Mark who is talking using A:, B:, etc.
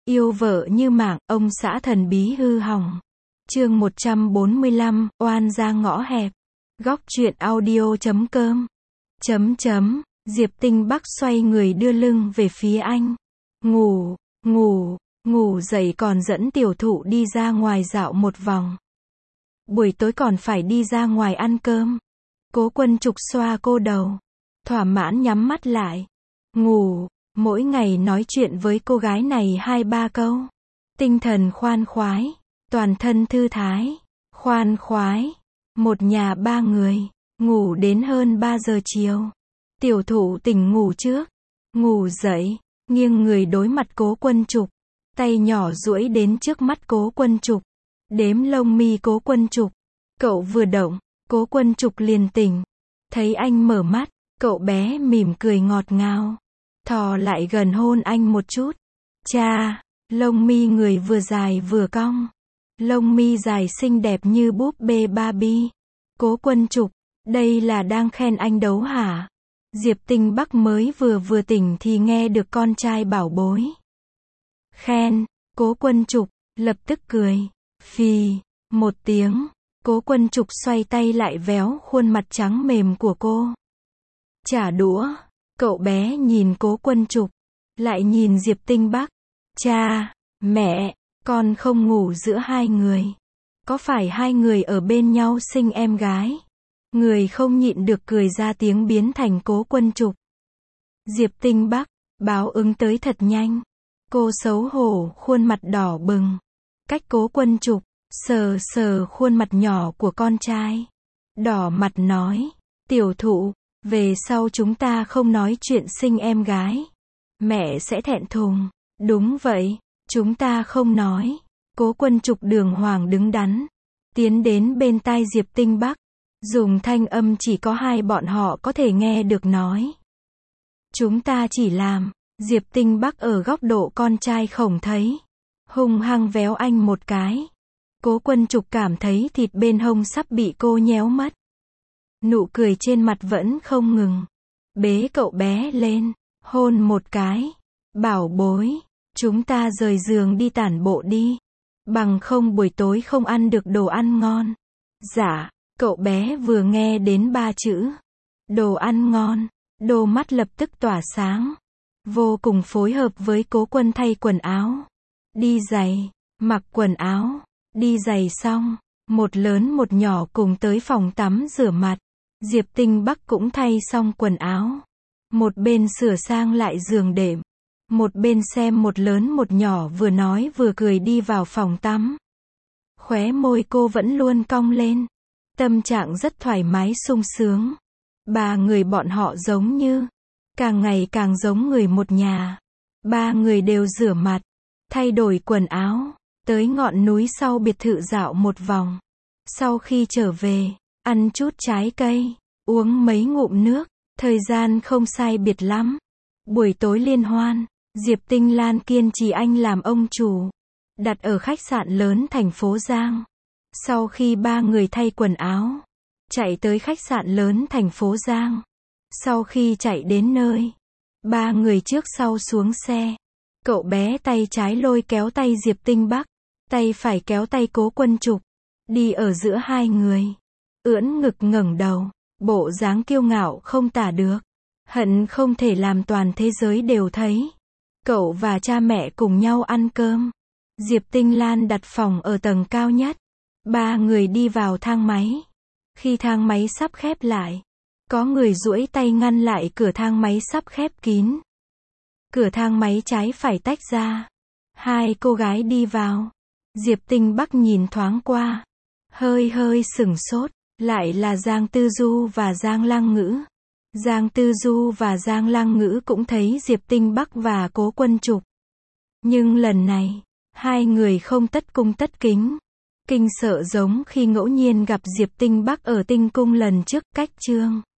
A: Yêu vợ như mạng, ông xã thần bí hư hỏng. Chương 145, oan ra ngõ hẹp. Góc truyện audio.com. Diệp Tinh Bắc xoay người đưa lưng về phía anh. Ngủ dậy còn dẫn tiểu thụ đi ra ngoài dạo một vòng. Buổi tối còn phải đi ra ngoài ăn cơm. Cố Quân Trục xoa cô đầu. Thỏa mãn nhắm mắt lại. Mỗi ngày nói chuyện với cô gái này 2-3 câu. Tinh thần khoan khoái. Toàn thân thư thái. Khoan khoái. Một nhà 3 người. Ngủ đến hơn 3 giờ chiều. Tiểu thụ tỉnh ngủ trước. Ngủ dậy. Nghiêng người đối mặt Cố Quân Trục. Tay nhỏ duỗi đến trước mắt Cố Quân Trục. Đếm lông mi Cố Quân Trục. Cậu vừa động, Cố Quân Trục liền tỉnh. Thấy anh mở mắt, cậu bé mỉm cười ngọt ngào. Thò lại gần hôn anh một chút. Cha, lông mi người vừa dài vừa cong. Lông mi dài xinh đẹp như búp bê Barbie. Cố Quân Trục, đây là đang khen anh đấu hả? Diệp Tinh Bắc mới vừa tỉnh thì nghe được con trai bảo bối. Khen, Cố Quân Trục, lập tức cười. Phì, một tiếng. Cố Quân Trục xoay tay lại véo khuôn mặt trắng mềm của cô. Trả đũa. Cậu bé nhìn Cố Quân Trục. Lại nhìn Diệp Tinh Bắc. Cha, mẹ, con không ngủ giữa hai người. Có phải hai người ở bên nhau sinh em gái? Người không nhịn được cười ra tiếng biến thành Cố Quân Trục. Diệp Tinh Bắc, báo ứng tới thật nhanh. Cô xấu hổ, khuôn mặt đỏ bừng. Cách Cố Quân Trục, sờ khuôn mặt nhỏ của con trai. Đỏ mặt nói, tiểu thụ, về sau chúng ta không nói chuyện sinh em gái. Mẹ sẽ thẹn thùng. Đúng vậy, chúng ta không nói. Cố Quân Trục đường hoàng đứng đắn. Tiến đến bên tai Diệp Tinh Bắc. Dùng thanh âm chỉ có hai bọn họ có thể nghe được nói. Chúng ta chỉ làm. Diệp Tinh Bắc ở góc độ con trai khổng thấy. Hung hăng véo anh một cái. Cố Quân Trục cảm thấy thịt bên hông sắp bị cô nhéo mất. Nụ cười trên mặt vẫn không ngừng. Bế cậu bé lên. Hôn một cái. Bảo bối. Chúng ta rời giường đi tản bộ đi. Bằng không buổi tối không ăn được đồ ăn ngon. Dạ. Cậu bé vừa nghe đến 3 chữ. Đồ ăn ngon. Đôi mắt lập tức tỏa sáng. Vô cùng phối hợp với Cố Quân thay quần áo. Đi giày. Mặc quần áo. Đi giày xong. Một lớn một nhỏ cùng tới phòng tắm rửa mặt. Diệp Tinh Bắc cũng thay xong quần áo. Một bên sửa sang lại giường đệm. Một bên xem một lớn một nhỏ vừa nói vừa cười đi vào phòng tắm. Khóe môi cô vẫn luôn cong lên. Tâm trạng rất thoải mái sung sướng. 3 người bọn họ giống như, càng ngày càng giống người một nhà. 3 người đều rửa mặt, thay đổi quần áo, tới ngọn núi sau biệt thự dạo một vòng. Sau khi trở về, ăn chút trái cây, uống mấy ngụm nước, thời gian không sai biệt lắm. Buổi tối liên hoan, Diệp Tinh Lan kiên trì anh làm ông chủ, đặt ở khách sạn lớn thành phố Giang. Sau khi 3 người thay quần áo, chạy tới khách sạn lớn thành phố Giang. Sau khi chạy đến nơi, 3 người trước sau xuống xe. Cậu bé tay trái lôi kéo tay Diệp Tinh Bắc, tay phải kéo tay Cố Quân Trục, đi ở giữa hai người. Ưỡn ngực ngẩng đầu, bộ dáng kiêu ngạo không tả được. Hận không thể làm toàn thế giới đều thấy. Cậu và cha mẹ cùng nhau ăn cơm. Diệp Tinh Lan đặt phòng ở tầng cao nhất. 3 người đi vào thang máy. Khi thang máy sắp khép lại, có người duỗi tay ngăn lại cửa thang máy sắp khép kín. Cửa thang máy trái phải tách ra. 2 cô gái đi vào. Diệp Tinh Bắc nhìn thoáng qua. Hơi sửng sốt. Lại là Giang Tư Du và Giang Lăng Ngữ. Giang Tư Du và Giang Lăng Ngữ cũng thấy Diệp Tinh Bắc và Cố Quân Trục. Nhưng lần này, 2 người không tất cung tất kính. Kinh sợ giống khi ngẫu nhiên gặp Diệp Tinh Bắc ở Tinh Cung lần trước. Cách Trương